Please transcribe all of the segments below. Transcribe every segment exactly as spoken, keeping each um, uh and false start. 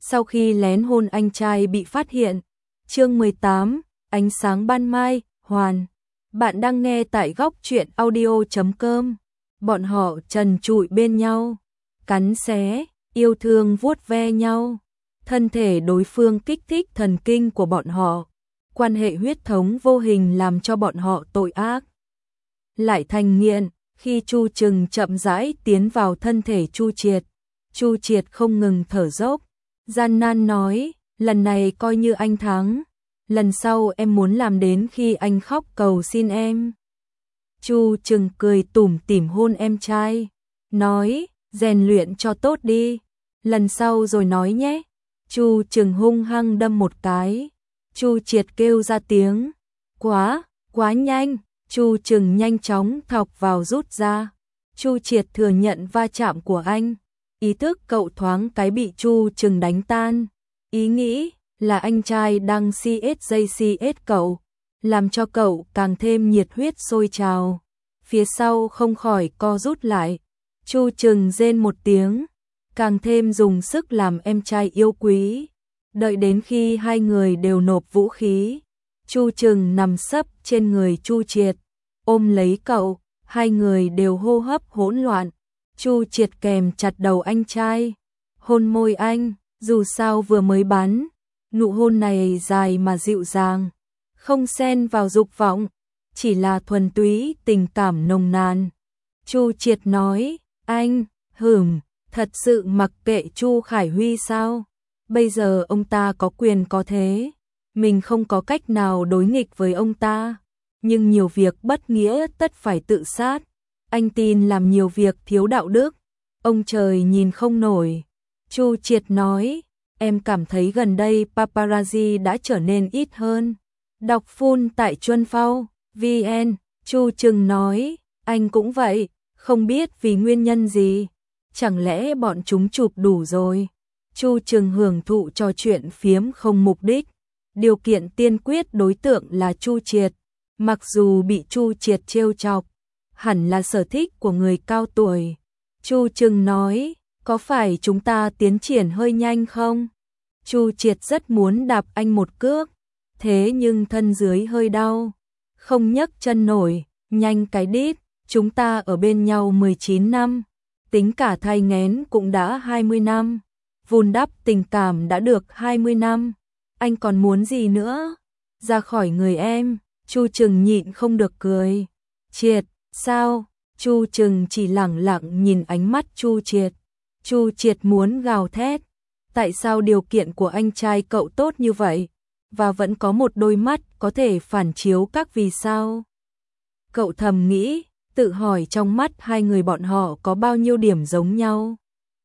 sau khi lén hôn anh trai bị phát hiện. Chương mười tám, ánh sáng ban mai, hoàn. Bạn đang nghe tại góc truyện audio chấm com. Bọn họ trần trụi bên nhau, cắn xé, yêu thương vuốt ve nhau. Thân thể đối phương kích thích thần kinh của bọn họ. Quan hệ huyết thống vô hình làm cho bọn họ tội ác lại thành nghiện. Khi Chu Trừng chậm rãi tiến vào thân thể Chu Triệt, Chu Triệt không ngừng thở dốc, gian nan nói, lần này coi như anh thắng, lần sau em muốn làm đến khi anh khóc cầu xin em. Chu Trừng cười tủm tỉm hôn em trai, nói, rèn luyện cho tốt đi, lần sau rồi nói nhé. Chu Trừng hung hăng đâm một cái, Chu Triệt kêu ra tiếng, quá, quá nhanh. Chu Trừng nhanh chóng thọc vào rút ra. Chu Triệt thừa nhận va chạm của anh. Ý thức cậu thoáng cái bị Chu Trừng đánh tan. Ý nghĩ là anh trai đang xê ét dây xê ét cậu, làm cho cậu càng thêm nhiệt huyết sôi trào. Phía sau không khỏi co rút lại. Chu Trừng rên một tiếng, càng thêm dùng sức làm em trai yêu quý. Đợi đến khi hai người đều nộp vũ khí, Chu Trừng nằm sấp trên người Chu Triệt, ôm lấy cậu, hai người đều hô hấp hỗn loạn. Chu Triệt kèm chặt đầu anh trai, hôn môi anh, dù sao vừa mới bắn, nụ hôn này dài mà dịu dàng, không xen vào dục vọng, chỉ là thuần túy tình cảm nồng nàn. Chu Triệt nói, anh, hửm, thật sự mặc kệ Chu Khải Huy sao? Bây giờ ông ta có quyền có thế, mình không có cách nào đối nghịch với ông ta, nhưng nhiều việc bất nghĩa tất phải tự sát. Anh tin làm nhiều việc thiếu đạo đức, ông trời nhìn không nổi. Chu Triệt nói, em cảm thấy gần đây paparazzi đã trở nên ít hơn. Đọc full tại Chuân Phao, vê en. Chu Trừng nói, anh cũng vậy, không biết vì nguyên nhân gì, chẳng lẽ bọn chúng chụp đủ rồi. Chu Trừng hưởng thụ trò chuyện phiếm không mục đích. Điều kiện tiên quyết đối tượng là Chu Triệt. Mặc dù bị Chu Triệt trêu chọc, hẳn là sở thích của người cao tuổi. Chu Trừng nói, có phải chúng ta tiến triển hơi nhanh không? Chu Triệt rất muốn đạp anh một cước, thế nhưng thân dưới hơi đau, không nhấc chân nổi. Nhanh cái đít, chúng ta ở bên nhau mười chín năm, tính cả thai nghén cũng đã hai mươi năm, vun đắp tình cảm đã được hai mươi năm, anh còn muốn gì nữa? Ra khỏi người em. Chu Trừng nhịn không được cười. Triệt, sao? Chu Trừng chỉ lẳng lặng nhìn ánh mắt Chu Triệt. Chu Triệt muốn gào thét. Tại sao điều kiện của anh trai cậu tốt như vậy, và vẫn có một đôi mắt có thể phản chiếu các vì sao? Cậu thầm nghĩ, tự hỏi trong mắt hai người bọn họ có bao nhiêu điểm giống nhau.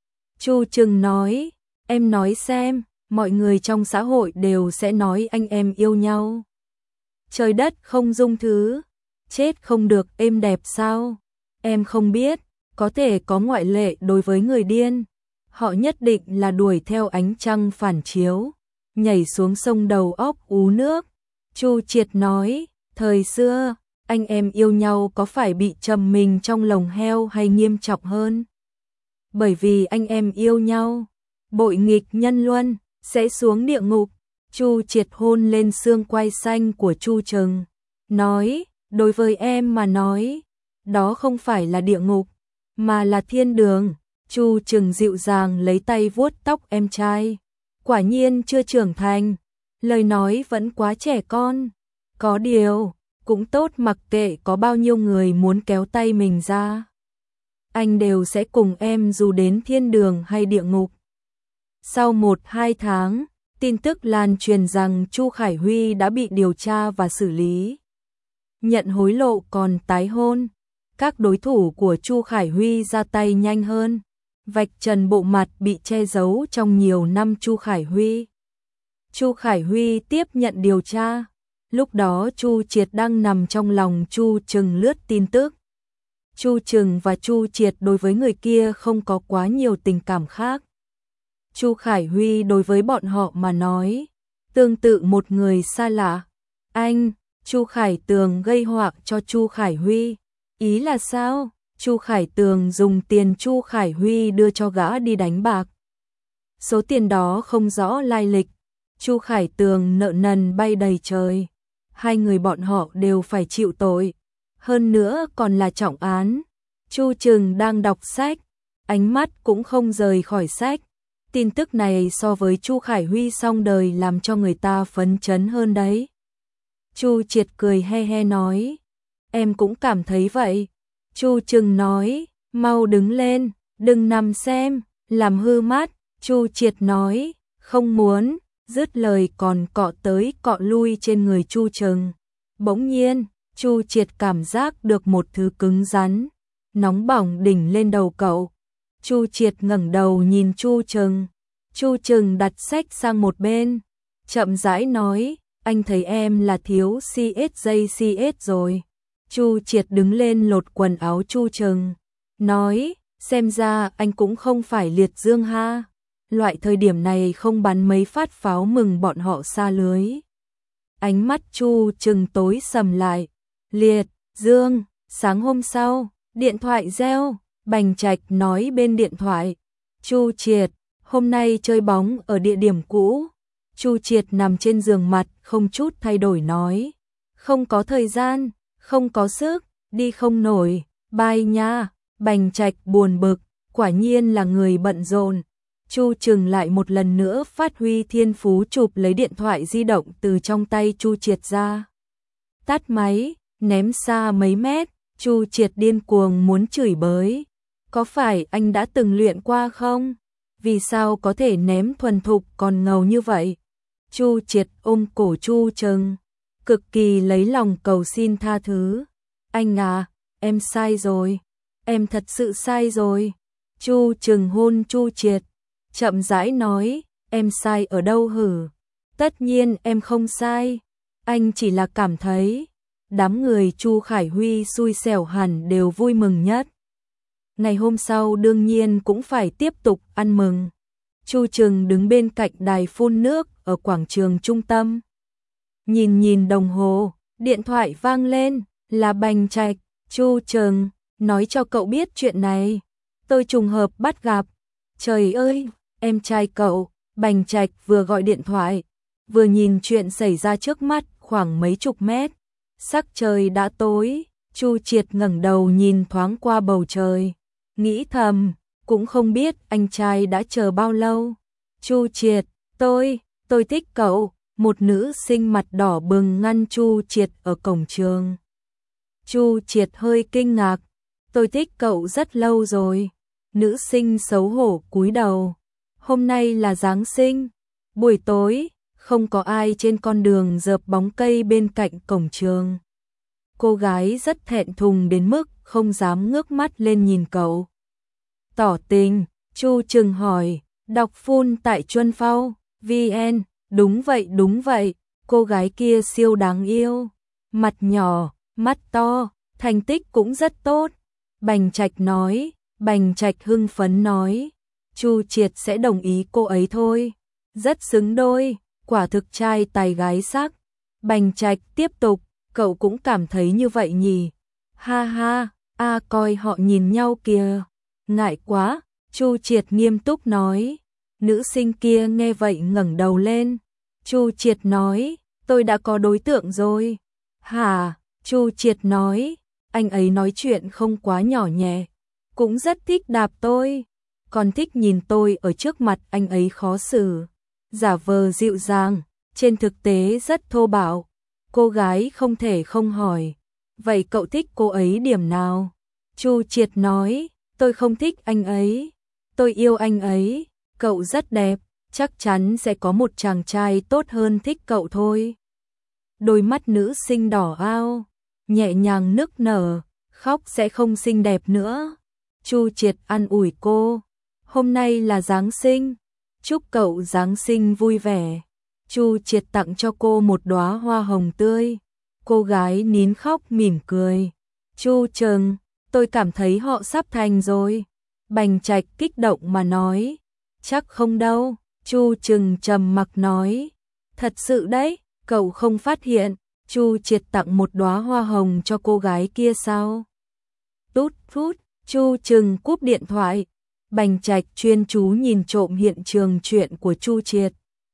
Chu Trừng nói, em nói xem, mọi người trong xã hội đều sẽ nói anh em yêu nhau. Trời đất không dung thứ, chết không được êm đẹp sao? Em không biết, có thể có ngoại lệ đối với người điên. Họ nhất định là đuổi theo ánh trăng phản chiếu, nhảy xuống sông đầu óc ú nước. Chu Triệt nói, thời xưa, anh em yêu nhau có phải bị trầm mình trong lồng heo hay nghiêm trọng hơn? Bởi vì anh em yêu nhau, bội nghịch nhân luân, sẽ xuống địa ngục. Chu Triệt hôn lên xương quai xanh của Chu Trừng, nói, đối với em mà nói, đó không phải là địa ngục, mà là thiên đường. Chu Trừng dịu dàng lấy tay vuốt tóc em trai, quả nhiên chưa trưởng thành, lời nói vẫn quá trẻ con. Có điều, cũng tốt, mặc kệ có bao nhiêu người muốn kéo tay mình ra, anh đều sẽ cùng em dù đến thiên đường hay địa ngục. Sau một hai tháng, tin tức lan truyền rằng Chu Khải Huy đã bị điều tra và xử lý. Nhận hối lộ còn tái hôn. Các đối thủ của Chu Khải Huy ra tay nhanh hơn, vạch trần bộ mặt bị che giấu trong nhiều năm Chu Khải Huy. Chu Khải Huy tiếp nhận điều tra. Lúc đó Chu Triệt đang nằm trong lòng Chu Trừng lướt tin tức. Chu Trừng và Chu Triệt đối với người kia không có quá nhiều tình cảm khác. Chu Khải Huy đối với bọn họ mà nói, tương tự một người xa lạ. Anh, Chu Khải Tường gây họa cho Chu Khải Huy. Ý là sao? Chu Khải Tường dùng tiền Chu Khải Huy đưa cho gã đi đánh bạc. Số tiền đó không rõ lai lịch. Chu Khải Tường nợ nần bay đầy trời. Hai người bọn họ đều phải chịu tội. Hơn nữa còn là trọng án. Chu Trừng đang đọc sách, ánh mắt cũng không rời khỏi sách. Tin tức này so với Chu Khải Huy xong đời làm cho người ta phấn chấn hơn đấy. Chu Triệt cười he he nói, em cũng cảm thấy vậy. Chu Trừng nói, mau đứng lên, đừng nằm xem, làm hư mắt. Chu Triệt nói, không muốn, dứt lời còn cọ tới cọ lui trên người Chu Trừng. Bỗng nhiên, Chu Triệt cảm giác được một thứ cứng rắn, nóng bỏng đỉnh lên đầu cậu. Chu Triệt ngẩng đầu nhìn Chu Trừng. Chu Trừng đặt sách sang một bên, chậm rãi nói, anh thấy em là thiếu xê ét giây xê ét rồi. Chu Triệt đứng lên lột quần áo Chu Trừng, nói, xem ra anh cũng không phải liệt dương ha. Loại thời điểm này không bắn mấy phát pháo mừng bọn họ xa lưới. Ánh mắt Chu Trừng tối sầm lại. Liệt dương. Sáng hôm sau, điện thoại reo, Bành Trạch nói bên điện thoại, Chu Triệt, hôm nay chơi bóng ở địa điểm cũ. Chu Triệt nằm trên giường mặt không chút thay đổi nói, không có thời gian, không có sức, đi không nổi, bye nha. Bành Trạch buồn bực, quả nhiên là người bận rộn. Chu Trừng lại một lần nữa phát huy thiên phú chụp lấy điện thoại di động từ trong tay Chu Triệt ra. Tắt máy, ném xa mấy mét. Chu Triệt điên cuồng muốn chửi bới. Có phải anh đã từng luyện qua không? Vì sao có thể ném thuần thục còn ngầu như vậy? Chu Triệt ôm cổ Chu Trừng, cực kỳ lấy lòng cầu xin tha thứ. Anh à, em sai rồi. Em thật sự sai rồi. Chu Trừng hôn Chu Triệt, chậm rãi nói, em sai ở đâu hử? Tất nhiên em không sai. Anh chỉ là cảm thấy. Đám người Chu Khải Huy xui xẻo hẳn đều vui mừng nhất. Ngày hôm sau đương nhiên cũng phải tiếp tục ăn mừng. Chu Trừng đứng bên cạnh đài phun nước ở quảng trường trung tâm. Nhìn nhìn đồng hồ, điện thoại vang lên, là Bành Trạch. Chu Trừng, nói cho cậu biết chuyện này. Tôi trùng hợp bắt gặp. Trời ơi, em trai cậu. Bành Trạch vừa gọi điện thoại, vừa nhìn chuyện xảy ra trước mắt khoảng mấy chục mét. Sắc trời đã tối, Chu Triệt ngẩng đầu nhìn thoáng qua bầu trời, nghĩ thầm, cũng không biết anh trai đã chờ bao lâu. Chu Triệt, tôi, tôi thích cậu. Một nữ sinh mặt đỏ bừng ngăn Chu Triệt ở cổng trường. Chu Triệt hơi kinh ngạc, tôi thích cậu rất lâu rồi. Nữ sinh xấu hổ cúi đầu. Hôm nay là Giáng sinh, buổi tối, không có ai trên con đường dợp bóng cây bên cạnh cổng trường. Cô gái rất thẹn thùng đến mức không dám ngước mắt lên nhìn cậu. Tỏ tình, Chu Trừng hỏi, đọc full tại Chuân Phao, vê en, đúng vậy đúng vậy, cô gái kia siêu đáng yêu, mặt nhỏ, mắt to, thành tích cũng rất tốt. Bành Trạch nói, Bành Trạch hưng phấn nói, Chu Triệt sẽ đồng ý cô ấy thôi, rất xứng đôi, quả thực trai tài gái sắc. Bành Trạch tiếp tục, cậu cũng cảm thấy như vậy nhỉ? Ha ha, a coi họ nhìn nhau kìa. Ngại quá, Chu Triệt nghiêm túc nói. Nữ sinh kia nghe vậy ngẩng đầu lên. Chu Triệt nói, tôi đã có đối tượng rồi. Hả? Chu Triệt nói, anh ấy nói chuyện không quá nhỏ nhẹ, cũng rất thích đạp tôi, còn thích nhìn tôi ở trước mặt anh ấy khó xử, giả vờ dịu dàng, trên thực tế rất thô bạo. Cô gái không thể không hỏi, vậy cậu thích cô ấy điểm nào? Chu Triệt nói, tôi không thích anh ấy, tôi yêu anh ấy, cậu rất đẹp, chắc chắn sẽ có một chàng trai tốt hơn thích cậu thôi. Đôi mắt nữ sinh đỏ ao, nhẹ nhàng nức nở, khóc sẽ không xinh đẹp nữa. Chu Triệt an ủi cô, hôm nay là Giáng sinh, chúc cậu Giáng sinh vui vẻ. Chu Triệt tặng cho cô một đóa hoa hồng tươi. Cô gái nín khóc mỉm cười. Chu Trừng, tôi cảm thấy họ sắp thành rồi. Bành Trạch kích động mà nói. Chắc không đâu. Chu Trừng trầm mặc nói. Thật sự đấy, cậu không phát hiện. Chu Triệt tặng một đóa hoa hồng cho cô gái kia sao? Tút phút, Chu Trừng cúp điện thoại. Bành Trạch chuyên chú nhìn trộm hiện trường chuyện của Chu Triệt.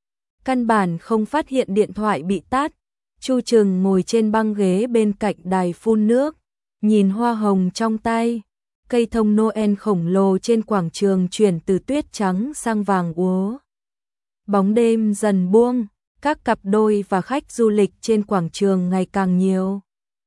Căn bản không phát hiện điện thoại bị tắt. Chu Trừng ngồi trên băng ghế bên cạnh đài phun nước, nhìn hoa hồng trong tay. Cây thông Noel khổng lồ trên quảng trường chuyển từ tuyết trắng sang vàng úa. Bóng đêm dần buông, các cặp đôi và khách du lịch trên quảng trường ngày càng nhiều.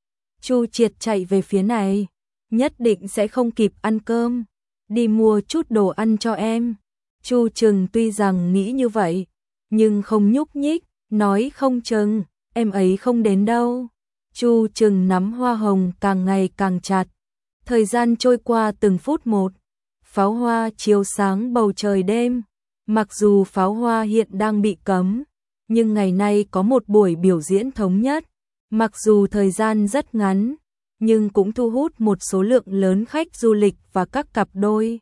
Chu Triệt chạy về phía này, nhất định sẽ không kịp ăn cơm, đi mua chút đồ ăn cho em. Chu Trừng tuy rằng nghĩ như vậy, nhưng không nhúc nhích, nói không chừng, em ấy không đến đâu. Chu Trừng nắm hoa hồng càng ngày càng chặt. Thời gian trôi qua từng phút một, pháo hoa chiếu sáng bầu trời đêm. Mặc dù pháo hoa hiện đang bị cấm, nhưng ngày nay có một buổi biểu diễn thống nhất. Mặc dù thời gian rất ngắn, nhưng cũng thu hút một số lượng lớn khách du lịch và các cặp đôi.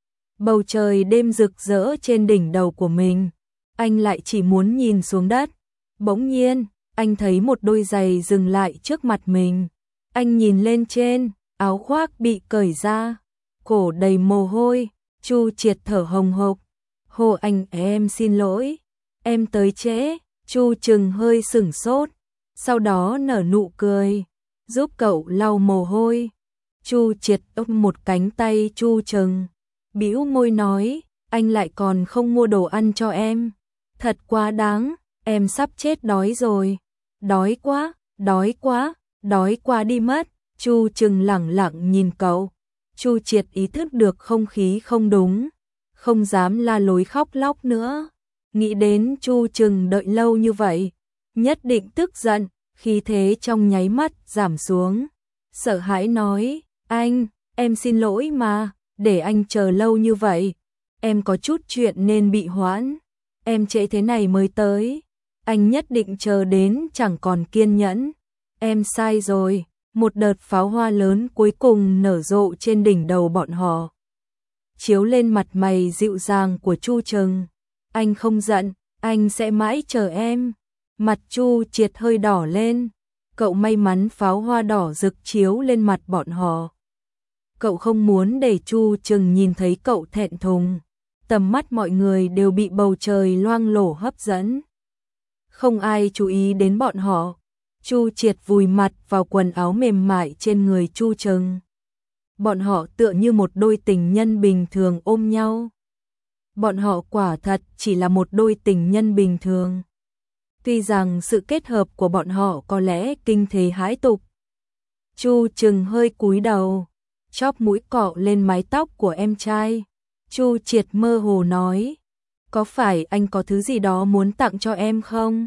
Bầu trời đêm rực rỡ trên đỉnh đầu của mình, anh lại chỉ muốn nhìn xuống đất. Bỗng nhiên, anh thấy một đôi giày dừng lại trước mặt mình. Anh nhìn lên trên, áo khoác bị cởi ra, cổ đầy mồ hôi. Chu Triệt thở hồng hộc. Hồ anh, em xin lỗi, em tới trễ. Chu Trừng hơi sửng sốt, sau đó nở nụ cười, giúp cậu lau mồ hôi. Chu Triệt ôm một cánh tay Chu Trừng, bĩu môi nói, anh lại còn không mua đồ ăn cho em. Thật quá đáng, em sắp chết đói rồi. Đói quá, đói quá, đói quá đi mất. Chu Trừng lẳng lặng nhìn cậu. Chu Triệt ý thức được không khí không đúng, không dám la lối khóc lóc nữa. Nghĩ đến Chu Trừng đợi lâu như vậy, nhất định tức giận, khí thế trong nháy mắt giảm xuống. Sợ hãi nói, anh, em xin lỗi mà, để anh chờ lâu như vậy. Em có chút chuyện nên bị hoãn, em trễ thế này mới tới. Anh nhất định chờ đến chẳng còn kiên nhẫn. Em sai rồi. Một đợt pháo hoa lớn cuối cùng nở rộ trên đỉnh đầu bọn họ, chiếu lên mặt mày dịu dàng của Chu Trừng. Anh không giận, anh sẽ mãi chờ em. Mặt Chu Triệt hơi đỏ lên. Cậu may mắn pháo hoa đỏ rực chiếu lên mặt bọn họ. Cậu không muốn để Chu Trừng nhìn thấy cậu thẹn thùng. Tầm mắt mọi người đều bị bầu trời loang lổ hấp dẫn. Không ai chú ý đến bọn họ. Chu Triệt vùi mặt vào quần áo mềm mại trên người Chu Trừng. Bọn họ tựa như một đôi tình nhân bình thường ôm nhau. Bọn họ quả thật chỉ là một đôi tình nhân bình thường. Tuy rằng sự kết hợp của bọn họ có lẽ kinh thế hãi tục. Chu Trừng hơi cúi đầu, chóp mũi cọ lên mái tóc của em trai. Chu Triệt mơ hồ nói, có phải anh có thứ gì đó muốn tặng cho em không?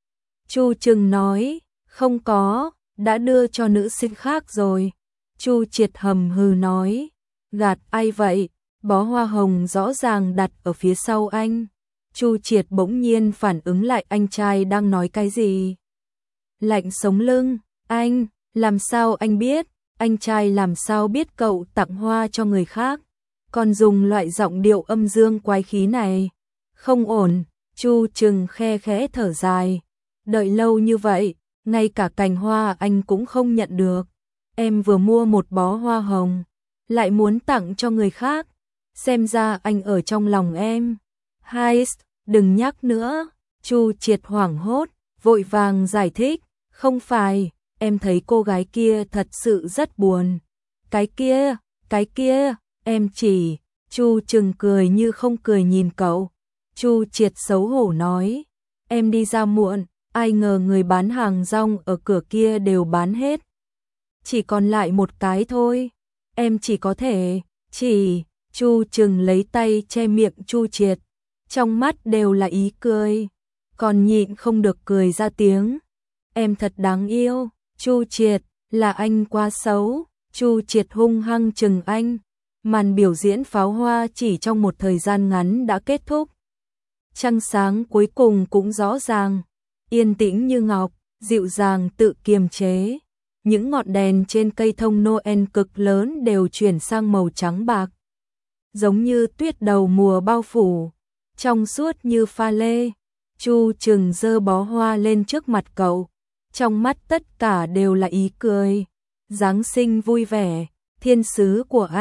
Chu Trừng nói, không có, đã đưa cho nữ sinh khác rồi. Chu Triệt hầm hừ nói, gạt ai vậy? Bó hoa hồng rõ ràng đặt ở phía sau anh. Chu Triệt bỗng nhiên phản ứng lại anh trai đang nói cái gì. Lạnh sống lưng, anh, làm sao anh biết? Anh trai làm sao biết cậu tặng hoa cho người khác? Còn dùng loại giọng điệu âm dương quái khí này. Không ổn. Chu Trừng khe khẽ thở dài. Đợi lâu như vậy, ngay cả cành hoa anh cũng không nhận được. Em vừa mua một bó hoa hồng, lại muốn tặng cho người khác. Xem ra anh ở trong lòng em. Hai, đừng nhắc nữa. Chu Triệt hoảng hốt, vội vàng giải thích. Không phải, em thấy cô gái kia thật sự rất buồn. Cái kia, cái kia, em chỉ. Chu Trừng cười như không cười nhìn cậu. Chu Triệt xấu hổ nói, em đi ra muộn, ai ngờ người bán hàng rong ở cửa kia đều bán hết. Chỉ còn lại một cái thôi, em chỉ có thể, chỉ. Chu Trừng lấy tay che miệng Chu Triệt, trong mắt đều là ý cười, còn nhịn không được cười ra tiếng. Em thật đáng yêu. Chu Triệt, là anh quá xấu. Chu Triệt hung hăng trừng anh. Màn biểu diễn pháo hoa chỉ trong một thời gian ngắn đã kết thúc. Trăng sáng cuối cùng cũng rõ ràng, yên tĩnh như ngọc, dịu dàng tự kiềm chế. Những ngọn đèn trên cây thông Noel cực lớn đều chuyển sang màu trắng bạc, giống như tuyết đầu mùa bao phủ, trong suốt như pha lê. Chu Trừng giơ bó hoa lên trước mặt cậu, trong mắt tất cả đều là ý cười. Giáng sinh vui vẻ, thiên sứ của anh,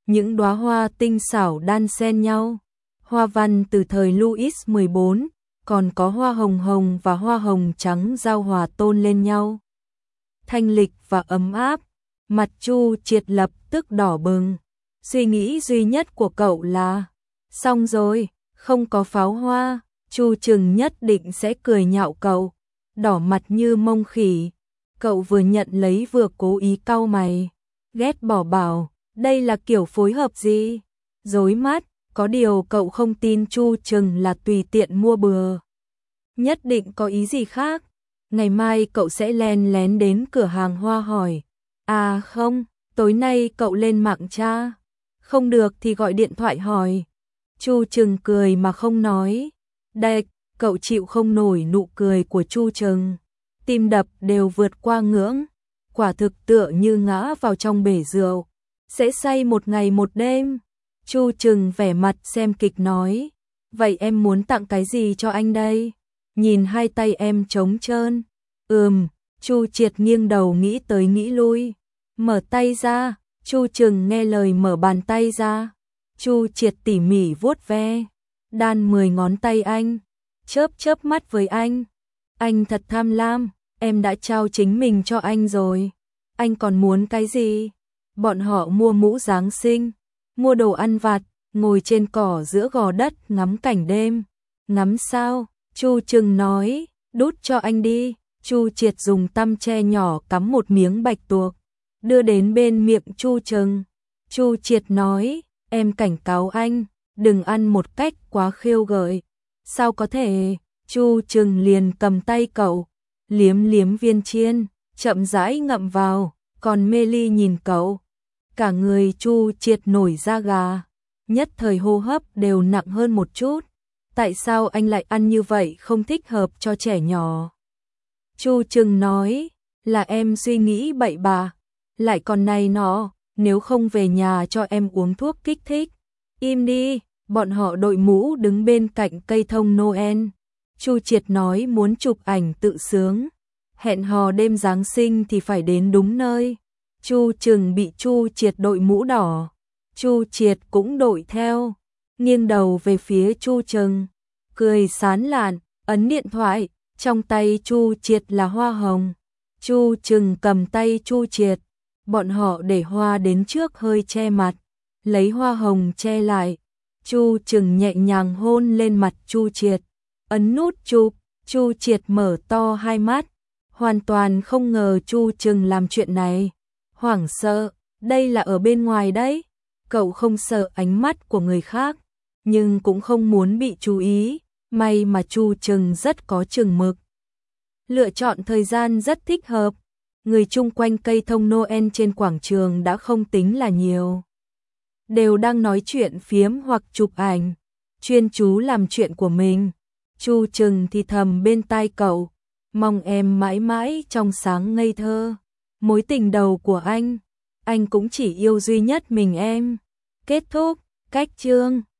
những đóa hoa tinh xảo đan xen nhau. Hoa văn từ thời Louis mười bốn, còn có hoa hồng hồng và hoa hồng trắng giao hòa tôn lên nhau. Thanh lịch và ấm áp, mặt Chu Triệt lập tức đỏ bừng. Suy nghĩ duy nhất của cậu là, xong rồi, không có pháo hoa, Chu Trừng nhất định sẽ cười nhạo cậu, đỏ mặt như mông khỉ. Cậu vừa nhận lấy vừa cố ý cau mày, ghét bỏ bảo, đây là kiểu phối hợp gì? Rối mắt, có điều cậu không tin Chu Trừng là tùy tiện mua bừa. Nhất định có ý gì khác. Ngày mai cậu sẽ len lén đến cửa hàng hoa hỏi. À không, tối nay cậu lên mạng tra. Không được thì gọi điện thoại hỏi. Chu Trừng cười mà không nói. Đệch, cậu chịu không nổi nụ cười của Chu Trừng. Tim đập đều vượt qua ngưỡng. Quả thực tựa như ngã vào trong bể rượu. Sẽ say một ngày một đêm. Chu Trừng vẻ mặt xem kịch nói. Vậy em muốn tặng cái gì cho anh đây? Nhìn hai tay em trống trơn. Ừm, Chu Triệt nghiêng đầu nghĩ tới nghĩ lui. Mở tay ra, Chu Trừng nghe lời mở bàn tay ra. Chu Triệt tỉ mỉ vuốt ve, đan mười ngón tay anh, chớp chớp mắt với anh. Anh thật tham lam, em đã trao chính mình cho anh rồi. Anh còn muốn cái gì? Bọn họ mua mũ Giáng sinh, mua đồ ăn vặt, ngồi trên cỏ giữa gò đất ngắm cảnh đêm. Ngắm sao? Chu Trừng nói, đút cho anh đi. Chu Triệt dùng tăm tre nhỏ cắm một miếng bạch tuộc, đưa đến bên miệng Chu Trừng. Chu Triệt nói, em cảnh cáo anh, đừng ăn một cách quá khiêu gợi. Sao có thể? Chu Trừng liền cầm tay cậu, liếm liếm viên chiên, chậm rãi ngậm vào, còn mê ly nhìn cậu. Cả người Chu Triệt nổi da gà, nhất thời hô hấp đều nặng hơn một chút. Tại sao anh lại ăn như vậy không thích hợp cho trẻ nhỏ? Chu Trừng nói, là em suy nghĩ bậy bạ, lại còn này nọ, nếu không về nhà cho em uống thuốc kích thích. Im đi, bọn họ đội mũ đứng bên cạnh cây thông Noel. Chu Triệt nói muốn chụp ảnh tự sướng, hẹn hò đêm Giáng sinh thì phải đến đúng nơi. Chu Trừng bị Chu Triệt đội mũ đỏ, Chu Triệt cũng đội theo, nghiêng đầu về phía Chu Trừng, cười sán lạn, ấn điện thoại, trong tay Chu Triệt là hoa hồng. Chu Trừng cầm tay Chu Triệt, bọn họ để hoa đến trước hơi che mặt, lấy hoa hồng che lại. Chu Trừng nhẹ nhàng hôn lên mặt Chu Triệt, ấn nút chụp. Chu Triệt mở to hai mắt, hoàn toàn không ngờ Chu Trừng làm chuyện này. Hoảng sợ, đây là ở bên ngoài đấy. Cậu không sợ ánh mắt của người khác, nhưng cũng không muốn bị chú ý. May mà Chu Trừng rất có chừng mực, lựa chọn thời gian rất thích hợp. Người chung quanh cây thông Noel trên quảng trường đã không tính là nhiều, đều đang nói chuyện phiếm hoặc chụp ảnh, chuyên chú làm chuyện của mình. Chu Trừng thì thầm bên tai cậu, mong em mãi mãi trong sáng ngây thơ. Mối tình đầu của anh, anh cũng chỉ yêu duy nhất mình em. Kết thúc, cách chương.